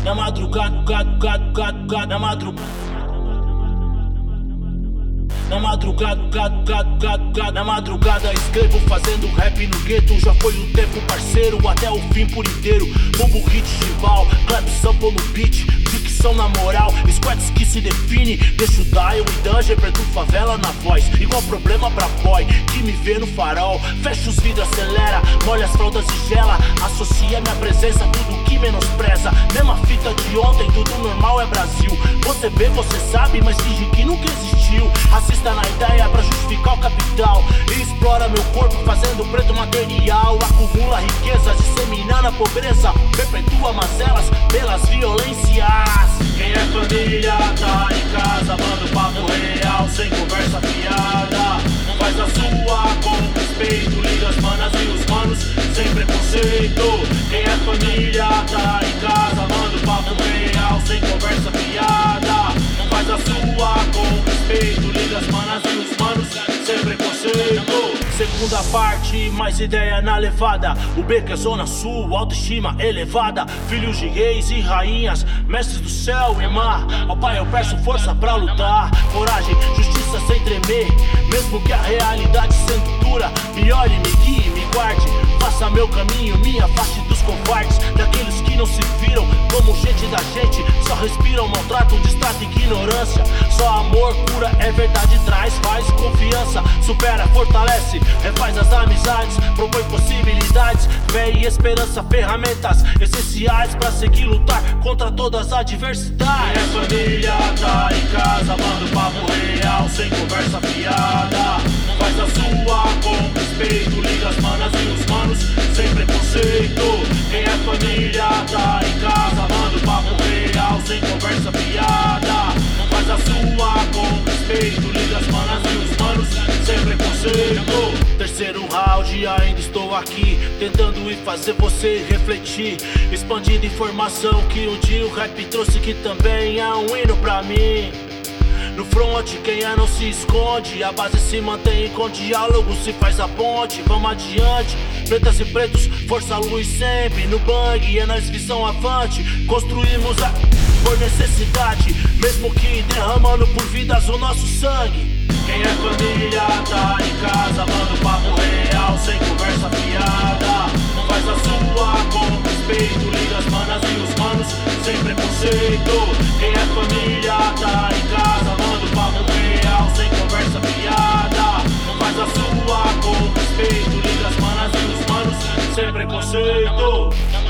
Na madrugada, na madrugada. Na madrugada escrevo fazendo rap no gueto. Já foi um tempo parceiro, até o fim por inteiro. Bumbo hit chival, clap sample no beat. Dicção na moral, squats que se define. Deixo o Dial e Danger, preto favela na voz. Igual problema pra boy, que me vê no farol. Fecha os vidros, acelera, molha as fraldas e gela. Associa minha presença, tudo que menospreza. Mesma fita de ontem, tudo normal é Brasil. Você vê, você sabe, mas finge que nunca existiu. Assista na ideia pra justificar o capital. E explora meu corpo fazendo preto material. Acumula riqueza, disseminando a pobreza. Perpetua mazelas pelas violências. Quem é família tá em casa, manda o papo real, sem conversa fiada. Não faz a sua com respeito, liga as manas e os manos sem preconceito. Quem é família tá em casa, manda o papo real, sem conversa fiada. Não faz a sua com respeito, liga as manas e os manos sem preconceito. Segunda parte, mais ideia na levada. O beco é zona sul, autoestima elevada. Filhos de reis e rainhas, mestres do céu e mar. Ó pai, eu peço força pra lutar. Coragem, justiça sem tremer. Mesmo que a realidade sendo dura, me olhe, me guie, me guarde. Faça meu caminho, me afaste dos covardes. Daqueles que não se viram como gente da gente. Só respiram maltrato, distrato, ignorância. Só amor, cura, é verdade, traz, faz confiança. Supera, fortalece, refaz as amizades. Propõe possibilidades, fé e esperança. Ferramentas essenciais pra seguir lutar contra todas as adversidades. Minha família tá em casa, manda o papo real, sem conversa fiada. Não faz a sua com respeito, liga as manas e os manos sem preconceito. Quem é família tá em casa, manda o papo real, sem conversa fiada. Não faz a sua com respeito, liga as manas e os manos sem preconceito. Terceiro round, ainda estou aqui, tentando ir fazer você refletir. Expandindo informação que um dia o rap trouxe, que também é um hino pra mim. No front, quem é não se esconde. A base se mantém com diálogo, se faz a ponte. Vamos adiante, pretas e pretos, força, luz sempre. No bang, é nós que são avante. Construímos por necessidade, mesmo que derramando por vidas o nosso sangue. Quem é família tá em casa, manda o papo real, sem conversa fiada. Não faz a sua com respeito, liga as manas e os manos sem preconceito. Quem é família tá em casa, manda o papo real, sem conversa fiada. Não faz a sua com respeito, liga as manas e os manos sem preconceito.